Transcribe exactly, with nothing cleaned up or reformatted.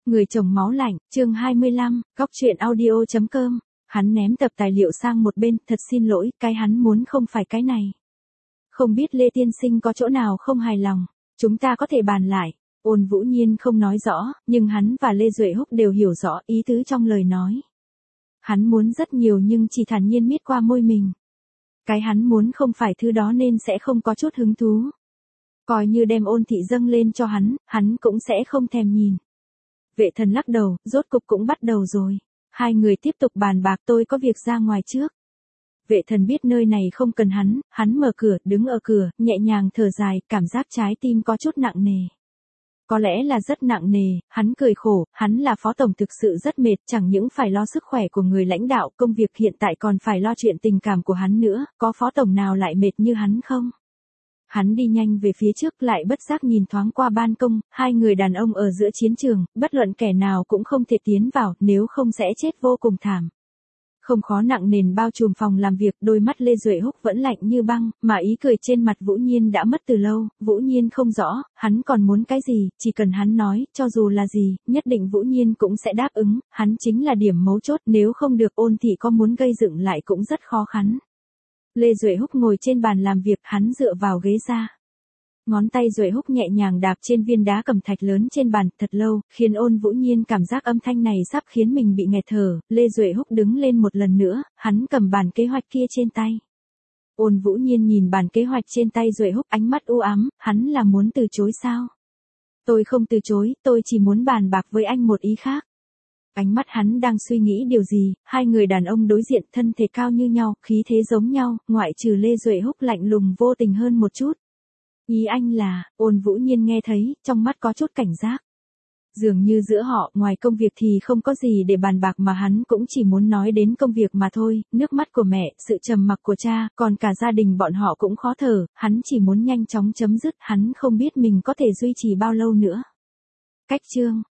Người chồng máu lạnh, chương hai mươi lăm, góc truyện audio chấm com. Hắn ném tập tài liệu sang một bên, thật xin lỗi, cái hắn muốn không phải cái này. Không biết Lê Tiên Sinh có chỗ nào không hài lòng, chúng ta có thể bàn lại. Ôn Vũ Nhiên không nói rõ, nhưng hắn và Lê Duệ Húc đều hiểu rõ ý tứ trong lời nói. Hắn muốn rất nhiều nhưng chỉ thản nhiên miết qua môi mình. Cái hắn muốn không phải thứ đó nên sẽ không có chút hứng thú. Coi như đem Ôn thị dâng lên cho hắn, hắn cũng sẽ không thèm nhìn. Vệ Thần lắc đầu, rốt cục cũng bắt đầu rồi. Hai người tiếp tục bàn bạc, tôi có việc ra ngoài trước. Vệ Thần biết nơi này không cần hắn, hắn mở cửa, đứng ở cửa, nhẹ nhàng thở dài, cảm giác trái tim có chút nặng nề. Có lẽ là rất nặng nề, hắn cười khổ, hắn là phó tổng thực sự rất mệt, chẳng những phải lo sức khỏe của người lãnh đạo, công việc hiện tại còn phải lo chuyện tình cảm của hắn nữa, có phó tổng nào lại mệt như hắn không? Hắn đi nhanh về phía trước, lại bất giác nhìn thoáng qua ban công, hai người đàn ông ở giữa chiến trường, bất luận kẻ nào cũng không thể tiến vào, nếu không sẽ chết vô cùng thảm. Không khó nặng nền bao trùm phòng làm việc, đôi mắt Lê Duệ Húc vẫn lạnh như băng, mà ý cười trên mặt Vũ Nhiên đã mất từ lâu. Vũ Nhiên không rõ, hắn còn muốn cái gì, chỉ cần hắn nói, cho dù là gì, nhất định Vũ Nhiên cũng sẽ đáp ứng, hắn chính là điểm mấu chốt, nếu không được Ôn thị có muốn gây dựng lại cũng rất khó khăn. Lê Duệ Húc ngồi trên bàn làm việc, hắn dựa vào ghế ra. Ngón tay Duệ Húc nhẹ nhàng đạp trên viên đá cẩm thạch lớn trên bàn, thật lâu, khiến Ôn Vũ Nhiên cảm giác âm thanh này sắp khiến mình bị nghẹt thở. Lê Duệ Húc đứng lên một lần nữa, hắn cầm bản kế hoạch kia trên tay. Ôn Vũ Nhiên nhìn bản kế hoạch trên tay Duệ Húc, ánh mắt u ám, hắn là muốn từ chối sao? Tôi không từ chối, tôi chỉ muốn bàn bạc với anh một ý khác. Ánh mắt hắn đang suy nghĩ điều gì, hai người đàn ông đối diện, thân thể cao như nhau, khí thế giống nhau, ngoại trừ Lê Duệ Húc lạnh lùng vô tình hơn một chút. Ý anh là, Ôn Vũ Nhiên nghe thấy, trong mắt có chút cảnh giác. Dường như giữa họ, ngoài công việc thì không có gì để bàn bạc mà hắn cũng chỉ muốn nói đến công việc mà thôi, nước mắt của mẹ, sự trầm mặc của cha, còn cả gia đình bọn họ cũng khó thở, hắn chỉ muốn nhanh chóng chấm dứt, hắn không biết mình có thể duy trì bao lâu nữa. Cách chương